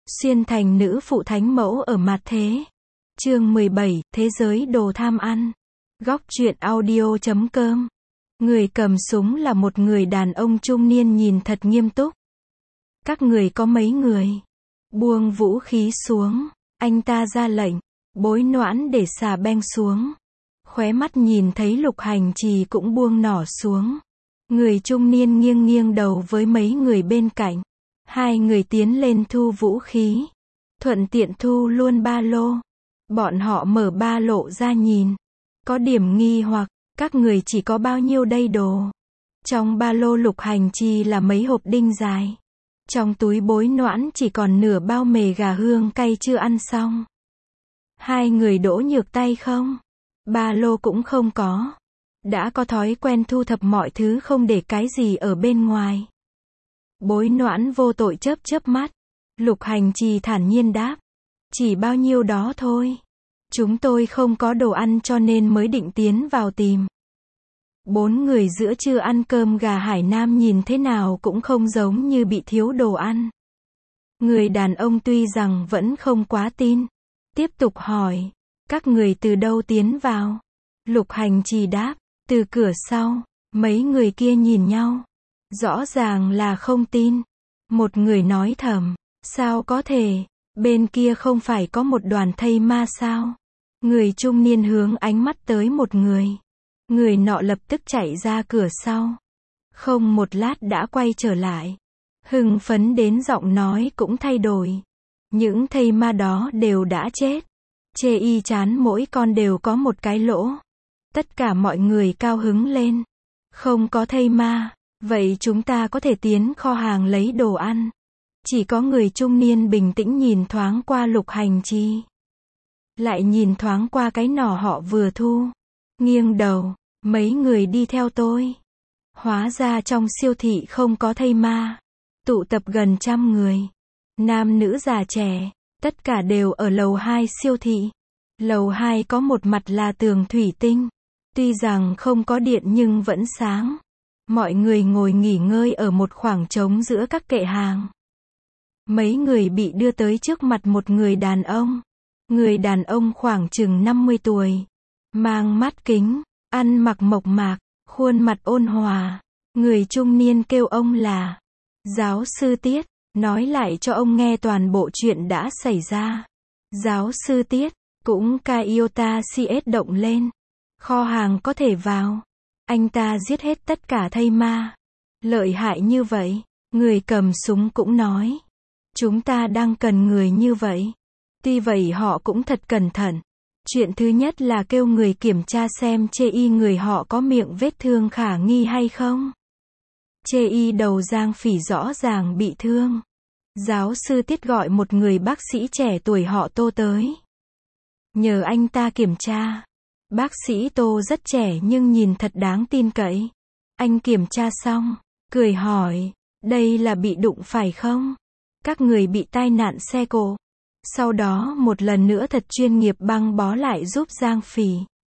Xuyên thành nữ phụ thánh mẫu ở mạt thế. Chương 17, Thế giới đồ tham ăn. Góc truyện audio.com. Người cầm súng là một người đàn ông trung niên nhìn thật nghiêm túc. Các người có mấy người? Buông vũ khí xuống. Anh ta ra lệnh. Bối Noãn để xà beng xuống. Khóe mắt nhìn thấy Lục Hành Trì cũng buông nỏ xuống. Người trung niên nghiêng nghiêng đầu với mấy người bên cạnh. Hai người tiến lên thu vũ khí. Thuận tiện thu luôn ba lô. Bọn họ mở ba lô ra nhìn. Có điểm nghi hoặc, các người chỉ có bao nhiêu đây đồ? Trong ba lô Lục Hành Trì là mấy hộp đinh dài. Trong túi Bối Noãn chỉ còn nửa bao mề gà hương cay chưa ăn xong. Hai người đỗ nhược tay không? Ba lô cũng không có. Đã có thói quen thu thập mọi thứ không để cái gì ở bên ngoài. Bối Noãn vô tội chớp chớp mắt. Lục Hành Trì thản nhiên đáp. Chỉ bao nhiêu đó thôi. Chúng tôi không có đồ ăn cho nên mới định tiến vào tìm. Bốn người giữa trưa ăn cơm gà Hải Nam nhìn thế nào cũng không giống như bị thiếu đồ ăn. Người đàn ông tuy rằng vẫn không quá tin. Tiếp tục hỏi. Các người từ đâu tiến vào? Lục Hành Trì đáp. Từ cửa sau. Mấy người kia nhìn nhau. Rõ ràng là không tin. Một người nói thầm. Sao có thể? Bên kia không phải có một đoàn thây ma sao? Người trung niên hướng ánh mắt tới một người. Người nọ lập tức chạy ra cửa sau. Không một lát đã quay trở lại. Hưng phấn đến giọng nói cũng thay đổi. Những thây ma đó đều đã chết. Chê y chán mỗi con đều có một cái lỗ. Tất cả mọi người cao hứng lên. Không có thây ma. Vậy chúng ta có thể tiến kho hàng lấy đồ ăn. Chỉ có người trung niên bình tĩnh nhìn thoáng qua Lục Hành Trì. Lại nhìn thoáng qua cái nỏ họ vừa thu. Nghiêng đầu. Mấy người đi theo tôi. Hóa ra trong siêu thị không có thây ma. Tụ tập gần 100 người. Nam nữ già trẻ. Tất cả đều ở lầu 2 siêu thị. Lầu 2 có một mặt là tường thủy tinh. Tuy rằng không có điện nhưng vẫn sáng. Mọi người ngồi nghỉ ngơi ở một khoảng trống giữa các kệ hàng. Mấy người bị đưa tới trước mặt một người đàn ông. Người đàn ông khoảng chừng 50 tuổi. Mang mắt kính, ăn mặc mộc mạc, khuôn mặt ôn hòa. Người trung niên kêu ông là Giáo sư Tiết, nói lại cho ông nghe toàn bộ chuyện đã xảy ra. Giáo sư Tiết, cũng Kaiota CS động lên. Kho hàng có thể vào. Anh ta giết hết tất cả thây ma. Lợi hại như vậy. Người cầm súng cũng nói. Chúng ta đang cần người như vậy. Tuy vậy họ cũng thật cẩn thận. Chuyện thứ nhất là kêu người kiểm tra xem chê y người họ có miệng vết thương khả nghi hay không. Chê y đầu Giang Phỉ rõ ràng bị thương. Giáo sư Tiết gọi một người bác sĩ trẻ tuổi họ Tô tới. Nhờ anh ta kiểm tra. Bác sĩ Tô rất trẻ nhưng nhìn thật đáng tin cậy. Anh kiểm tra xong, cười hỏi, đây là bị đụng phải không? Các người bị tai nạn xe cộ. Sau đó một lần nữa thật chuyên nghiệp băng bó lại giúp Giang Phỉ.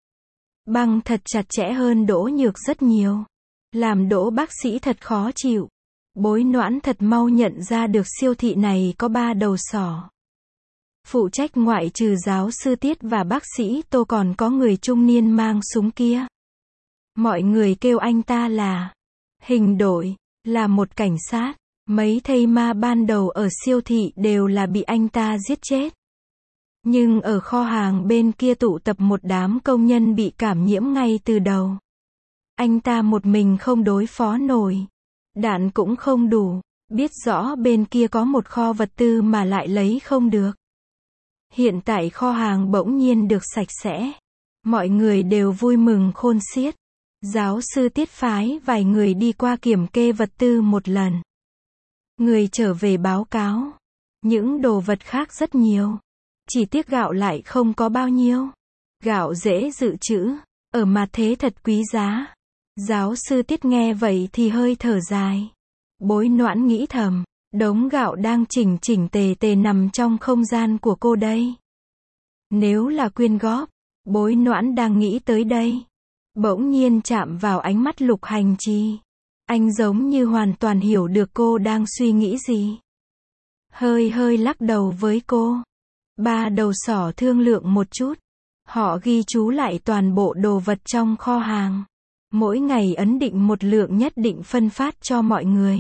Băng thật chặt chẽ hơn Đỗ Nhược rất nhiều. Làm Đỗ bác sĩ thật khó chịu. Bối Noãn thật mau nhận ra được siêu thị này có 3 đầu sỏ. Phụ trách ngoại trừ giáo sư Tiết và bác sĩ Tô còn có người trung niên mang súng kia. Mọi người kêu anh ta là Hình Đội, là một cảnh sát. Mấy thây ma ban đầu ở siêu thị đều là bị anh ta giết chết. Nhưng ở kho hàng bên kia tụ tập một đám công nhân bị cảm nhiễm ngay từ đầu. Anh ta một mình không đối phó nổi. Đạn cũng không đủ. Biết rõ bên kia có một kho vật tư mà lại lấy không được. Hiện tại kho hàng bỗng nhiên được sạch sẽ. Mọi người đều vui mừng khôn xiết. Giáo sư Tiết phái vài người đi qua kiểm kê vật tư một lần. Người trở về báo cáo. Những đồ vật khác rất nhiều. Chỉ tiếc gạo lại không có bao nhiêu. Gạo dễ dự trữ. Ở mặt thế thật quý giá. Giáo sư Tiết nghe vậy thì hơi thở dài. Bối Noãn nghĩ thầm. Đống gạo đang chỉnh chỉnh tề tề nằm trong không gian của cô đây. Nếu là quyên góp. Bối Noãn đang nghĩ tới đây. Bỗng nhiên chạm vào ánh mắt Lục Hành Trì. Anh giống như hoàn toàn hiểu được cô đang suy nghĩ gì. hơi hơi lắc đầu với cô. Ba đầu sỏ thương lượng một chút. Họ ghi chú lại toàn bộ đồ vật trong kho hàng. Mỗi ngày ấn định một lượng nhất định phân phát cho mọi người.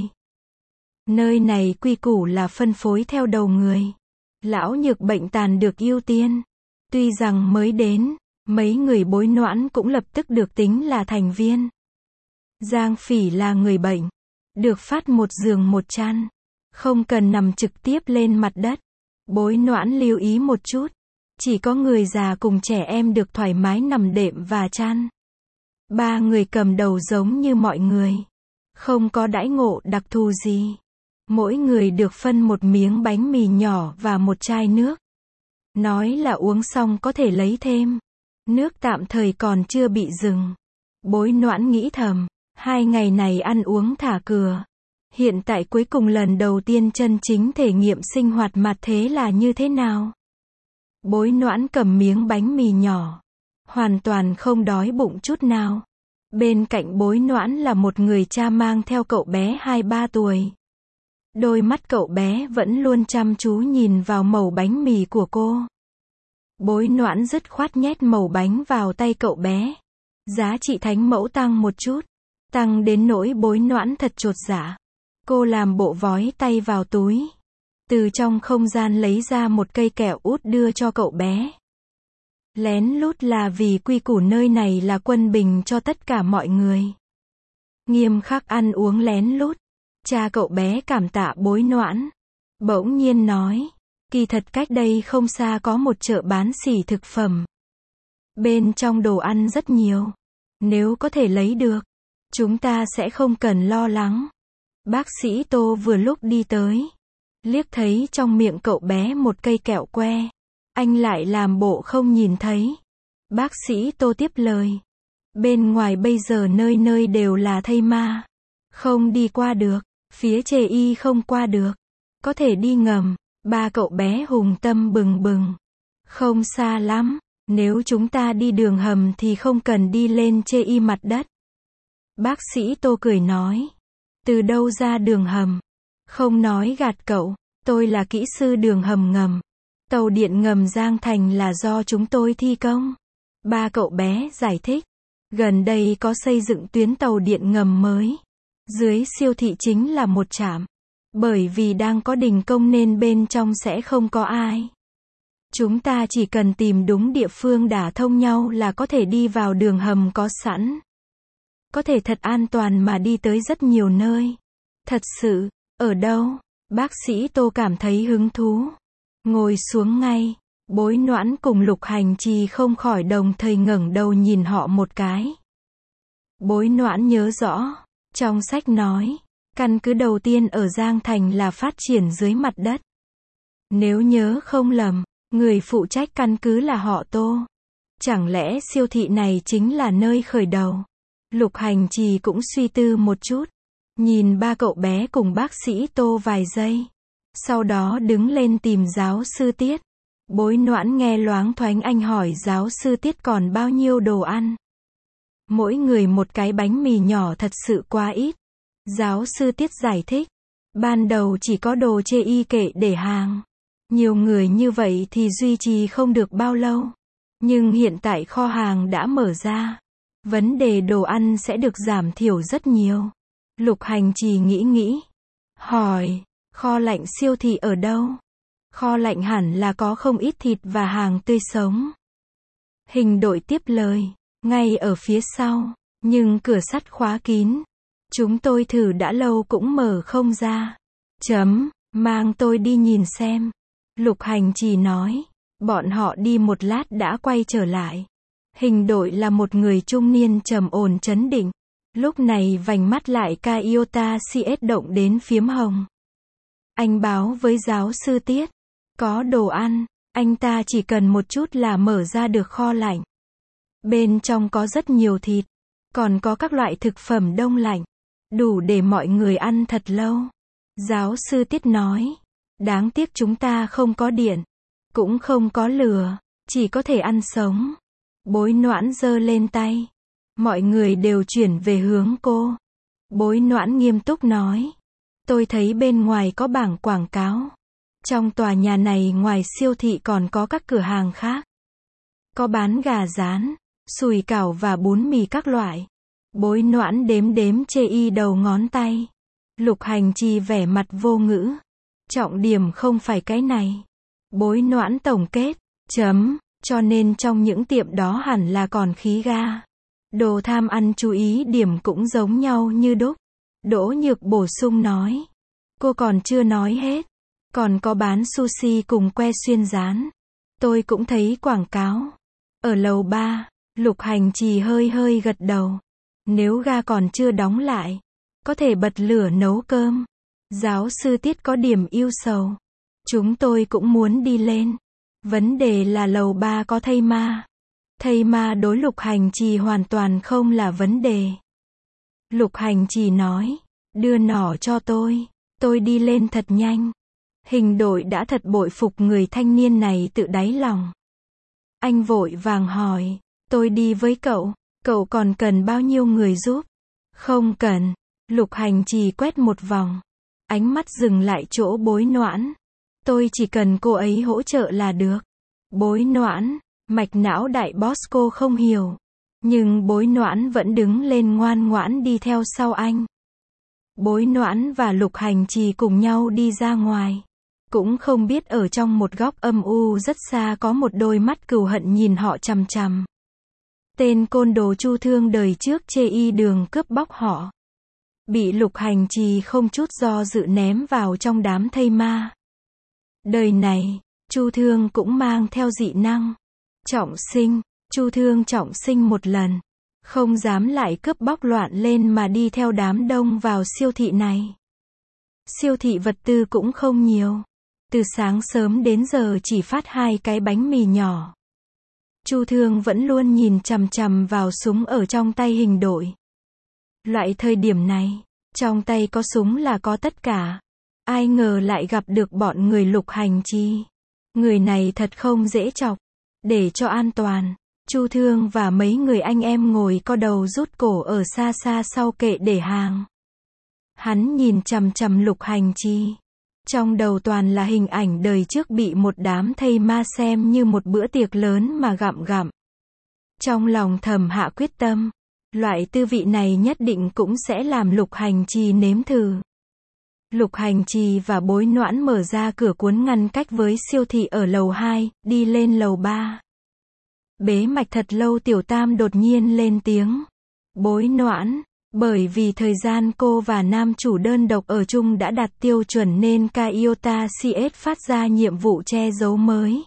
Nơi này quy củ là phân phối theo đầu người. Lão nhược bệnh tàn được ưu tiên. Tuy rằng mới đến, mấy người Bối Noãn cũng lập tức được tính là thành viên. Giang Phỉ là người bệnh. Được phát một giường một chăn. Không cần nằm trực tiếp lên mặt đất. Bối Noãn lưu ý một chút. Chỉ có người già cùng trẻ em được thoải mái nằm đệm và chăn. Ba người cầm đầu giống như mọi người. Không có đãi ngộ đặc thù gì. Mỗi người được phân một miếng bánh mì nhỏ và một chai nước. Nói là uống xong có thể lấy thêm. Nước tạm thời còn chưa bị dừng. Bối Noãn nghĩ thầm, 2 ngày này ăn uống thả cửa. Hiện tại cuối cùng lần đầu tiên chân chính thể nghiệm sinh hoạt mặt thế là như thế nào. Bối Noãn cầm miếng bánh mì nhỏ. Hoàn toàn không đói bụng chút nào. Bên cạnh Bối Noãn là một người cha mang theo cậu bé 2-3 tuổi. Đôi mắt cậu bé vẫn luôn chăm chú nhìn vào mẩu bánh mì của cô. Bối Noãn dứt khoát nhét mẩu bánh vào tay cậu bé. Giá trị thánh mẫu tăng một chút. Tăng đến nỗi Bối Noãn thật chột dạ. Cô làm bộ vói tay vào túi. Từ trong không gian lấy ra một cây kẹo út đưa cho cậu bé. Lén lút là vì quy củ nơi này là quân bình cho tất cả mọi người. Nghiêm khắc ăn uống lén lút. Cha cậu bé cảm tạ Bối Noãn. Bỗng nhiên nói, kỳ thật cách đây không xa có một chợ bán xỉ thực phẩm. Bên trong đồ ăn rất nhiều. Nếu có thể lấy được, chúng ta sẽ không cần lo lắng. Bác sĩ Tô vừa lúc đi tới. Liếc thấy trong miệng cậu bé một cây kẹo que. Anh lại làm bộ không nhìn thấy. Bác sĩ Tô tiếp lời. Bên ngoài bây giờ nơi nơi đều là thây ma. Không đi qua được. Phía Chê Y không qua được. Có thể đi ngầm. Ba cậu bé hùng tâm bừng bừng. Không xa lắm. Nếu chúng ta đi đường hầm thì không cần đi lên Chê Y mặt đất. Bác sĩ Tô cười nói. Từ đâu ra đường hầm? Không nói gạt cậu. Tôi là kỹ sư đường hầm ngầm. Tàu điện ngầm Giang Thành là do chúng tôi thi công. Ba cậu bé giải thích. Gần đây có xây dựng tuyến tàu điện ngầm mới. Dưới siêu thị chính là một trạm. Bởi vì đang có đình công nên bên trong sẽ không có ai. Chúng ta chỉ cần tìm đúng địa phương đả thông nhau là có thể đi vào đường hầm có sẵn. Có thể thật an toàn mà đi tới rất nhiều nơi. Thật sự, ở đâu? Bác sĩ Tô cảm thấy hứng thú. Ngồi xuống ngay. Bối Noãn cùng Lục Hành Trì không khỏi đồng thời ngẩng đầu nhìn họ một cái. Bối Noãn nhớ rõ. Trong sách nói, căn cứ đầu tiên ở Giang Thành là phát triển dưới mặt đất. Nếu nhớ không lầm, người phụ trách căn cứ là họ Tô. Chẳng lẽ siêu thị này chính là nơi khởi đầu? Lục Hành Trì cũng suy tư một chút. Nhìn ba cậu bé cùng bác sĩ Tô vài giây. Sau đó đứng lên tìm giáo sư Tiết. Bối Noãn nghe loáng thoáng anh hỏi giáo sư Tiết còn bao nhiêu đồ ăn. Mỗi người một cái bánh mì nhỏ thật sự quá ít. Giáo sư Tiết giải thích. Ban đầu chỉ có đồ Chê Y kệ để hàng. Nhiều người như vậy thì duy trì không được bao lâu. Nhưng hiện tại kho hàng đã mở ra. Vấn đề đồ ăn sẽ được giảm thiểu rất nhiều. Lục Hành Trì nghĩ. Hỏi, kho lạnh siêu thị ở đâu? Kho lạnh hẳn là có không ít thịt và hàng tươi sống. Hình đội tiếp lời. Ngay ở phía sau. Nhưng cửa sắt khóa kín. Chúng tôi thử đã lâu cũng mở không ra. Mang tôi đi nhìn xem. Lục Hành Trì nói. Bọn họ đi một lát đã quay trở lại. Hình đội là một người trung niên trầm ổn trấn định. Lúc này vành mắt lại ca iota CS động đến phiếm hồng. Anh báo với giáo sư Tiết. Có đồ ăn. Anh ta chỉ cần một chút là mở ra được kho lạnh. Bên trong có rất nhiều thịt. Còn có các loại thực phẩm đông lạnh. Đủ để mọi người ăn thật lâu. Giáo sư Tiết nói. Đáng tiếc chúng ta không có điện. Cũng không có lửa. Chỉ có thể ăn sống. Bối Noãn giơ lên tay. Mọi người đều chuyển về hướng cô. Bối Noãn nghiêm túc nói. Tôi thấy bên ngoài có bảng quảng cáo. Trong tòa nhà này ngoài siêu thị còn có các cửa hàng khác. Có bán gà rán, sủi cảo và bún mì các loại. Bối Noãn đếm đếm chê y đầu ngón tay. Lục Hành Trì vẻ mặt vô ngữ. Trọng điểm không phải cái này. Bối Noãn tổng kết. Cho nên trong những tiệm đó hẳn là còn khí ga. Đồ tham ăn chú ý điểm cũng giống nhau như đúc. Đỗ Nhược bổ sung nói. Cô còn chưa nói hết. Còn có bán sushi cùng que xuyên rán. Tôi cũng thấy quảng cáo. Ở lầu 3, Lục Hành Trì hơi hơi gật đầu. Nếu ga còn chưa đóng lại, có thể bật lửa nấu cơm. Giáo sư Tiết có điểm ưu sầu. Chúng tôi cũng muốn đi lên. Vấn đề là lầu 3 có thây ma. Thây ma đối Lục Hành Trì hoàn toàn không là vấn đề. Lục Hành Trì nói, đưa nỏ cho tôi đi lên thật nhanh. Hình đội đã thật bội phục người thanh niên này tự đáy lòng. Anh vội vàng hỏi, tôi đi với cậu còn cần bao nhiêu người giúp? Không cần. Lục Hành Trì quét một vòng. Ánh mắt dừng lại chỗ Bối Noãn. Tôi chỉ cần cô ấy hỗ trợ là được. Bối Noãn, mạch não đại boss cô không hiểu. Nhưng Bối Noãn vẫn đứng lên ngoan ngoãn đi theo sau anh. Bối Noãn và Lục Hành Trì cùng nhau đi ra ngoài. Cũng không biết ở trong một góc âm u rất xa có một đôi mắt cừu hận nhìn họ chằm chằm. Tên côn đồ Chu Thương đời trước chê y đường cướp bóc họ. Bị Lục Hành Trì không chút do dự ném vào trong đám thây ma. Đời này, Chu Thương cũng mang theo dị năng. Trọng sinh, Chu Thương trọng sinh một lần. Không dám lại cướp bóc loạn lên mà đi theo đám đông vào siêu thị này. Siêu thị vật tư cũng không nhiều. Từ sáng sớm đến giờ chỉ phát 2 cái bánh mì nhỏ. Chu Thương vẫn luôn nhìn chằm chằm vào súng ở trong tay hình đội. Loại thời điểm này, trong tay có súng là có tất cả. Ai ngờ lại gặp được bọn người Lục Hành Trì. Người này thật không dễ chọc. Để cho an toàn, Chu Thương và mấy người anh em ngồi co đầu rút cổ ở xa xa sau kệ để hàng. Hắn nhìn chằm chằm Lục Hành Trì. Trong đầu toàn là hình ảnh đời trước bị một đám thây ma xem như một bữa tiệc lớn mà gặm. Trong lòng thầm hạ quyết tâm, loại tư vị này nhất định cũng sẽ làm Lục Hành Trì nếm thử. Lục Hành Trì và Bối Noãn mở ra cửa cuốn ngăn cách với siêu thị ở lầu 2, đi lên lầu 3. Bế mạch thật lâu Tiểu Tam đột nhiên lên tiếng. Bối Noãn, bởi vì thời gian cô và nam chủ đơn độc ở chung đã đạt tiêu chuẩn nên Kaiota CS phát ra nhiệm vụ che giấu mới.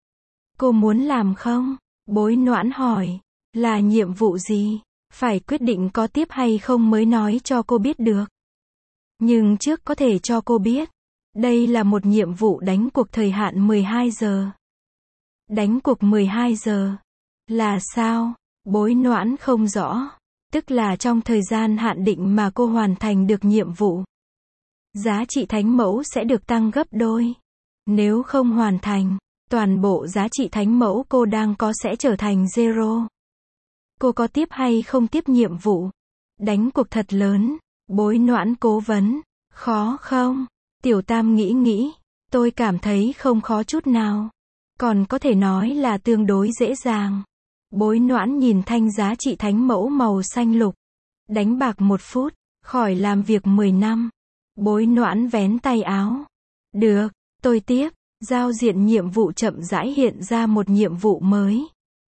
Cô muốn làm không? Bối Noãn hỏi. Là nhiệm vụ gì? Phải quyết định có tiếp hay không mới nói cho cô biết được. Nhưng trước có thể cho cô biết. Đây là một nhiệm vụ đánh cuộc thời hạn 12 giờ. Đánh cuộc 12 giờ? Là sao? Bối Noãn không rõ. Tức là trong thời gian hạn định mà cô hoàn thành được nhiệm vụ. Giá trị thánh mẫu sẽ được tăng gấp đôi. Nếu không hoàn thành, toàn bộ giá trị thánh mẫu cô đang có sẽ trở thành zero. Cô có tiếp hay không tiếp nhiệm vụ? Đánh cuộc thật lớn. Bối Noãn cố vấn. Khó không? Tiểu Tam nghĩ. Tôi cảm thấy không khó chút nào. Còn có thể nói là tương đối dễ dàng. Bối Noãn nhìn thanh giá trị thánh mẫu màu xanh lục. Đánh bạc 1 phút, khỏi làm việc 10 năm. Bối Noãn vén tay áo. Được, tôi tiếp. Giao diện nhiệm vụ chậm rãi hiện ra một nhiệm vụ mới.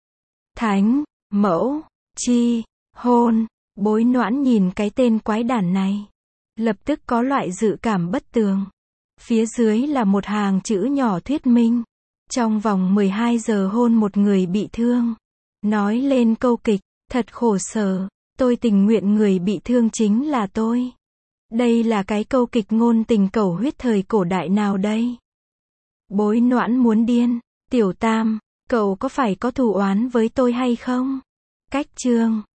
Thánh mẫu chi hôn. Bối Noãn nhìn cái tên quái đản này. Lập tức có loại dự cảm bất tường. Phía dưới là một hàng chữ nhỏ thuyết minh. Trong vòng 12 giờ hôn một người bị thương. Nói lên câu kịch, thật khổ sở. Tôi tình nguyện người bị thương chính là tôi. Đây là cái câu kịch ngôn tình cầu huyết thời cổ đại nào đây? Bối Noãn muốn điên. Tiểu Tam, cậu có phải có thù oán với tôi hay không? Cách chương